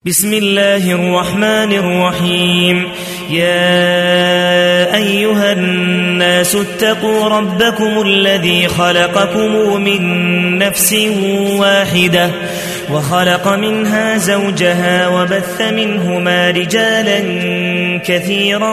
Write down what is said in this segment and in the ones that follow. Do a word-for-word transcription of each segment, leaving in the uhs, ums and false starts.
بسم الله الرحمن الرحيم. يا أيها الناس اتقوا ربكم الذي خلقكم من نفس واحدة وخلق منها زوجها وبث منهما رجالا كثيرا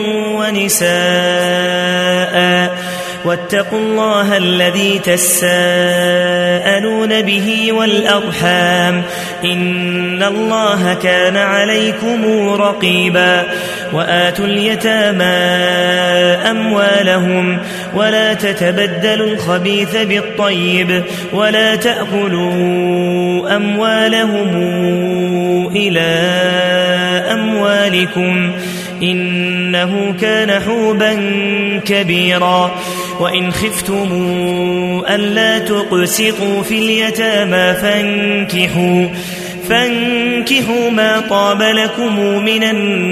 ونساء واتقوا الله الذي تساءلون به والأرحام إن الله كان عليكم رقيبا. وآتوا اليتامى أموالهم ولا تتبدلوا الخبيث بالطيب ولا تأكلوا أموالهم إلى أموالكم إنه كان حوبا كبيرا. وإن خفتم ألا تقسطوا في اليتامى فانكحوا فانكحوا ما طاب لكم من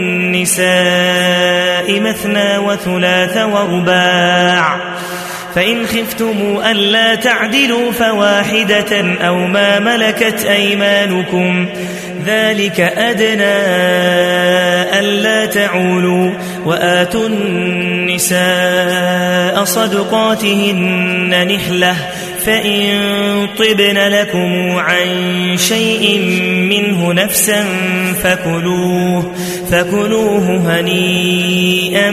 النساء مثنى وثلاث ورباع، فإن خفتم ألا تعدلوا فواحدة أو ما ملكت أيمانكم ذلك أدنى ألا تعولوا. وآتوا النساء صدقاتهن نحلة فإن طبن لكم عن شيء منه نفسا فكلوه, فكلوه هنيئا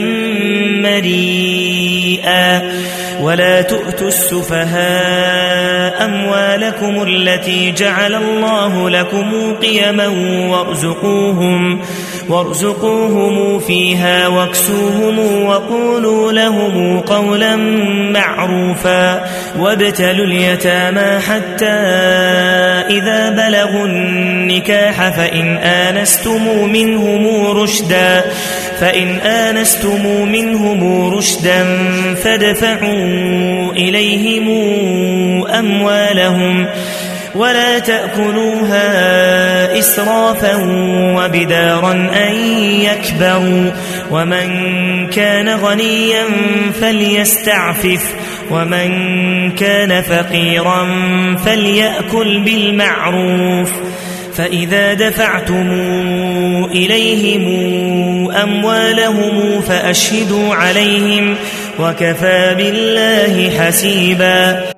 مريئا. ولا تؤتوا السفهاء أموالكم التي جعل الله لكم قيما وارزقوهم, وارزقوهم فيها واكسوهم وقولوا لهم قولا معروفا. وابتلوا اليتامى حتى إذا بلغوا النكاح فإن آنستم منهم رشدا فإن آنستم منهم رشدا فادفعوا إليهم أموالهم ولا تأكلوها إسرافا وبدارا أن يكبروا. ومن كان غنيا فليستعفف ومن كان فقيرا فليأكل بالمعروف. فإذا دفعتم إليهم أموالهم فأشهدوا عليهم وكفى بالله حسيبا.